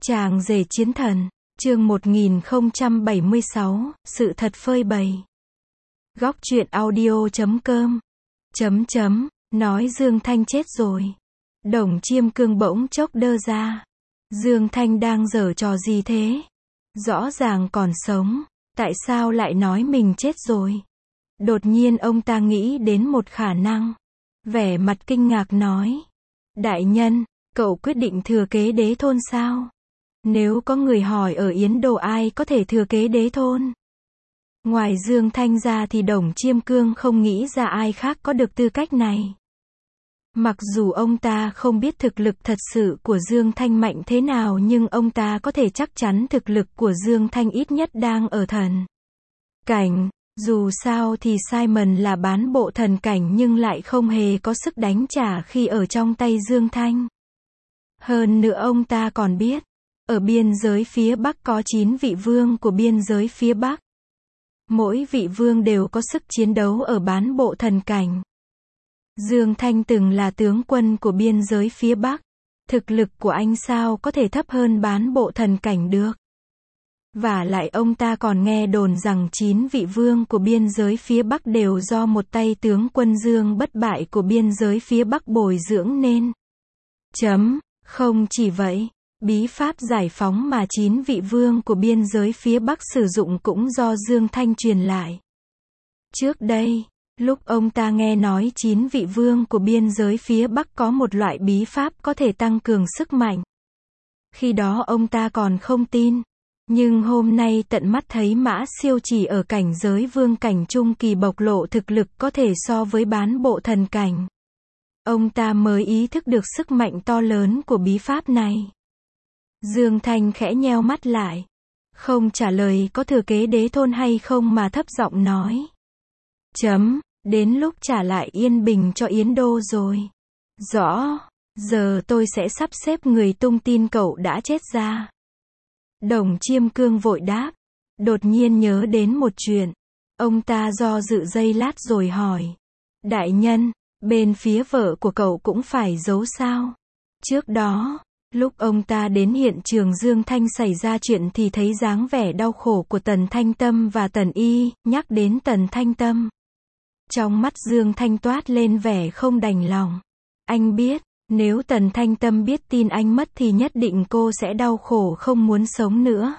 Chàng rể chiến thần, chương 1076, sự thật phơi bày. Góc truyện audio.com. Nói Dương Thanh chết rồi. Đồng Chiêm Cương bỗng chốc đơ ra. Dương Thanh đang giở trò gì thế? Rõ ràng còn sống, tại sao lại nói mình chết rồi? Đột nhiên ông ta nghĩ đến một khả năng. Vẻ mặt kinh ngạc nói. Đại nhân, cậu quyết định thừa kế đế thôn sao? Nếu có người hỏi ở Yến Đô ai có thể thừa kế đế thôn? Ngoài Dương Thanh ra thì Đồng Chiêm Cương không nghĩ ra ai khác có được tư cách này. Mặc dù ông ta không biết thực lực thật sự của Dương Thanh mạnh thế nào nhưng ông ta có thể chắc chắn thực lực của Dương Thanh ít nhất đang ở thần cảnh. Dù sao thì Simon là bán bộ thần cảnh nhưng lại không hề có sức đánh trả khi ở trong tay Dương Thanh. Hơn nữa ông ta còn biết, ở biên giới phía Bắc có 9 vị vương của biên giới phía Bắc. Mỗi vị vương đều có sức chiến đấu ở bán bộ thần cảnh. Dương Thanh từng là tướng quân của biên giới phía Bắc. Thực lực của anh sao có thể thấp hơn bán bộ thần cảnh được? Và lại ông ta còn nghe đồn rằng 9 vị vương của biên giới phía Bắc đều do một tay tướng quân Dương bất bại của biên giới phía Bắc bồi dưỡng nên. Không chỉ vậy, bí pháp giải phóng mà 9 vị vương của biên giới phía Bắc sử dụng cũng do Dương Thanh truyền lại. Trước đây, lúc ông ta nghe nói 9 vị vương của biên giới phía Bắc có một loại bí pháp có thể tăng cường sức mạnh. Khi đó ông ta còn không tin. Nhưng hôm nay tận mắt thấy Mã Siêu chỉ ở cảnh giới vương cảnh trung kỳ bộc lộ thực lực có thể so với bán bộ thần cảnh. Ông ta mới ý thức được sức mạnh to lớn của bí pháp này. Dương Thanh khẽ nheo mắt lại. Không trả lời có thừa kế đế thôn hay không mà thấp giọng nói. Đến lúc trả lại yên bình cho Yến Đô rồi. Rõ, giờ tôi sẽ sắp xếp người tung tin cậu đã chết ra. Đồng Chiêm Cương vội đáp. Đột nhiên nhớ đến một chuyện. Ông ta do dự giây lát rồi hỏi. Đại nhân, bên phía vợ của cậu cũng phải giấu sao? Trước đó, lúc ông ta đến hiện trường Dương Thanh xảy ra chuyện thì thấy dáng vẻ đau khổ của Tần Thanh Tâm và Tần Y, nhắc đến Tần Thanh Tâm. Trong mắt Dương Thanh toát lên vẻ không đành lòng. Anh biết, nếu Tần Thanh Tâm biết tin anh mất thì nhất định cô sẽ đau khổ không muốn sống nữa.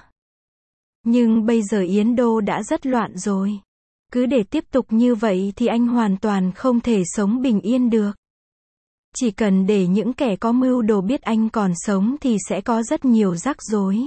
Nhưng bây giờ Yến Đô đã rất loạn rồi. Cứ để tiếp tục như vậy thì anh hoàn toàn không thể sống bình yên được. Chỉ cần để những kẻ có mưu đồ biết anh còn sống thì sẽ có rất nhiều rắc rối.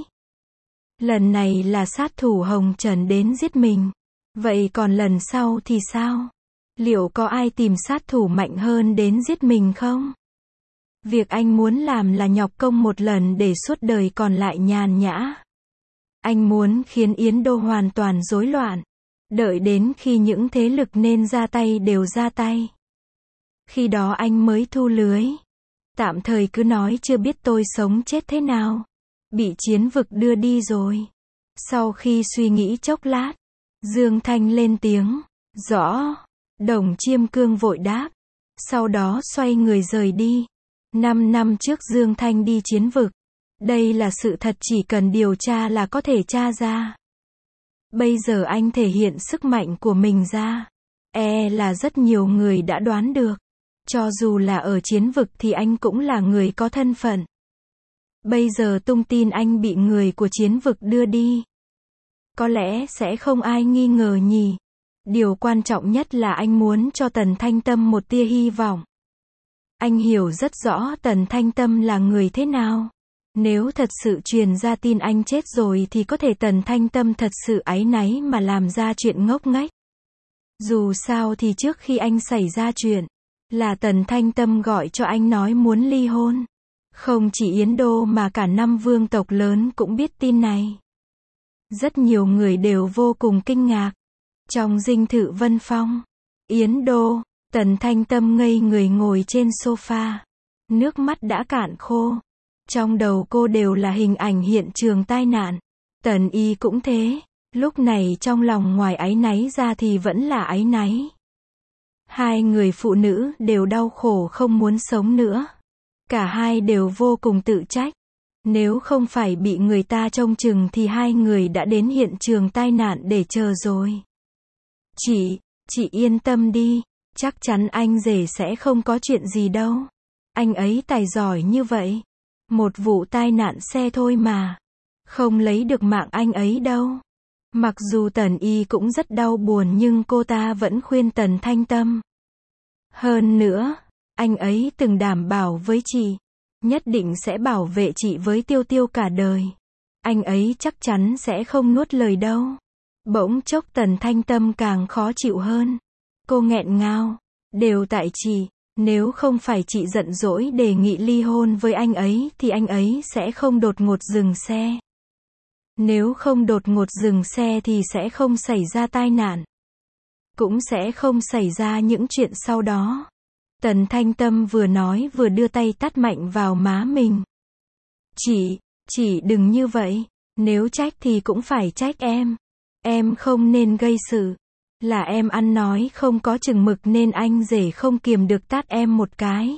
Lần này là sát thủ Hồng Trần đến giết mình. Vậy còn lần sau thì sao? Liệu có ai tìm sát thủ mạnh hơn đến giết mình không? Việc anh muốn làm là nhọc công một lần để suốt đời còn lại nhàn nhã. Anh muốn khiến Yến Đô hoàn toàn rối loạn. Đợi đến khi những thế lực nên ra tay đều ra tay. Khi đó anh mới thu lưới. Tạm thời cứ nói chưa biết tôi sống chết thế nào. Bị chiến vực đưa đi rồi. Sau khi suy nghĩ chốc lát, Dương Thanh lên tiếng. Rõ. Đồng Chiêm Cương vội đáp. Sau đó xoay người rời đi. 5 năm trước Dương Thanh đi chiến vực. Đây là sự thật chỉ cần điều tra là có thể tra ra. Bây giờ anh thể hiện sức mạnh của mình ra. Là rất nhiều người đã đoán được. Cho dù là ở chiến vực thì anh cũng là người có thân phận. Bây giờ tung tin anh bị người của chiến vực đưa đi. Có lẽ sẽ không ai nghi ngờ nhỉ. Điều quan trọng nhất là anh muốn cho Tần Thanh Tâm một tia hy vọng. Anh hiểu rất rõ Tần Thanh Tâm là người thế nào. Nếu thật sự truyền ra tin anh chết rồi thì có thể Tần Thanh Tâm thật sự áy náy mà làm ra chuyện ngốc nghếch. Dù sao thì trước khi anh xảy ra chuyện, là Tần Thanh Tâm gọi cho anh nói muốn ly hôn. Không chỉ Yến Đô mà cả 5 vương tộc lớn cũng biết tin này. Rất nhiều người đều vô cùng kinh ngạc. Trong dinh thự Vân Phong, Yến Đô, Tần Thanh Tâm ngây người ngồi trên sofa. Nước mắt đã cạn khô. Trong đầu cô đều là hình ảnh hiện trường tai nạn. Tần Y cũng thế. Lúc này trong lòng ngoài áy náy ra thì vẫn là áy náy. Hai người phụ nữ đều đau khổ không muốn sống nữa. Cả hai đều vô cùng tự trách. Nếu không phải bị người ta trông chừng thì hai người đã đến hiện trường tai nạn để chờ rồi. Chị yên tâm đi, chắc chắn anh rể sẽ không có chuyện gì đâu. Anh ấy tài giỏi như vậy. Một vụ tai nạn xe thôi mà. Không lấy được mạng anh ấy đâu. Mặc dù Tần Y cũng rất đau buồn nhưng cô ta vẫn khuyên Tần Thanh Tâm. Hơn nữa, anh ấy từng đảm bảo với chị, nhất định sẽ bảo vệ chị với Tiêu Tiêu cả đời. Anh ấy chắc chắn sẽ không nuốt lời đâu. Bỗng chốc Tần Thanh Tâm càng khó chịu hơn. Cô nghẹn ngào. Đều tại chị, nếu không phải chị giận dỗi đề nghị ly hôn với anh ấy thì anh ấy sẽ không đột ngột dừng xe. Nếu không đột ngột dừng xe thì sẽ không xảy ra tai nạn. Cũng sẽ không xảy ra những chuyện sau đó. Tần Thanh Tâm vừa nói vừa đưa tay tát mạnh vào má mình. Chị đừng như vậy. Nếu trách thì cũng phải trách em. Em không nên gây sự. Là em ăn nói không có chừng mực nên anh rể không kiềm được tát em một cái.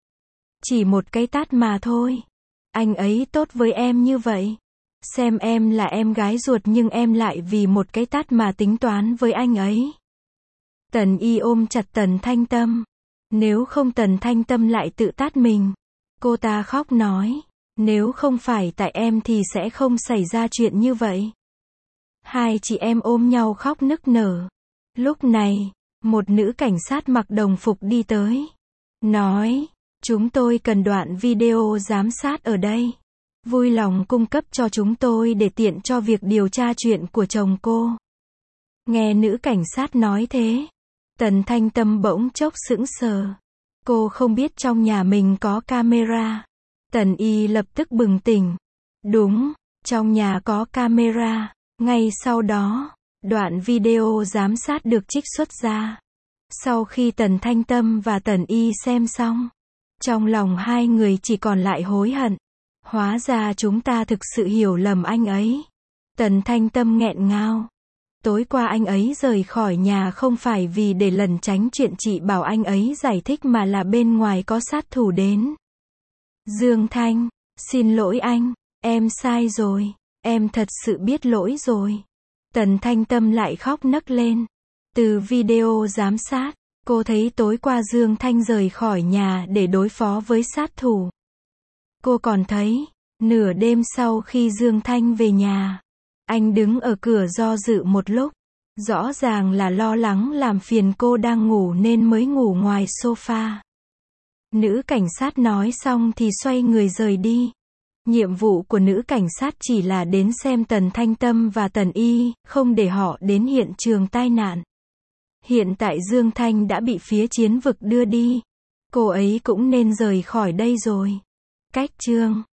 Chỉ một cái tát mà thôi. Anh ấy tốt với em như vậy. Xem em là em gái ruột nhưng em lại vì một cái tát mà tính toán với anh ấy. Tần Y ôm chặt Tần Thanh Tâm. Nếu không Tần Thanh Tâm lại tự tát mình. Cô ta khóc nói. Nếu không phải tại em thì sẽ không xảy ra chuyện như vậy. Hai chị em ôm nhau khóc nức nở. Lúc này, một nữ cảnh sát mặc đồng phục đi tới. Nói, chúng tôi cần đoạn video giám sát ở đây. Vui lòng cung cấp cho chúng tôi để tiện cho việc điều tra chuyện của chồng cô. Nghe nữ cảnh sát nói thế, Tần Thanh Tâm bỗng chốc sững sờ. Cô không biết trong nhà mình có camera. Tần Y lập tức bừng tỉnh. Đúng, trong nhà có camera. Ngay sau đó, đoạn video giám sát được trích xuất ra. Sau khi Tần Thanh Tâm và Tần Y xem xong, trong lòng hai người chỉ còn lại hối hận. Hóa ra chúng ta thực sự hiểu lầm anh ấy. Tần Thanh Tâm nghẹn ngào. Tối qua anh ấy rời khỏi nhà không phải vì để lẩn tránh chuyện chị bảo anh ấy giải thích mà là bên ngoài có sát thủ đến. Dương Thanh, xin lỗi anh, em sai rồi, em thật sự biết lỗi rồi. Tần Thanh Tâm lại khóc nấc lên. Từ video giám sát, cô thấy tối qua Dương Thanh rời khỏi nhà để đối phó với sát thủ. Cô còn thấy, nửa đêm sau khi Dương Thanh về nhà, anh đứng ở cửa do dự một lúc. Rõ ràng là lo lắng làm phiền cô đang ngủ nên mới ngủ ngoài sofa. Nữ cảnh sát nói xong thì xoay người rời đi. Nhiệm vụ của nữ cảnh sát chỉ là đến xem Tần Thanh Tâm và Tần Y, không để họ đến hiện trường tai nạn. Hiện tại Dương Thanh đã bị phía chiến vực đưa đi. Cô ấy cũng nên rời khỏi đây rồi. Cách chương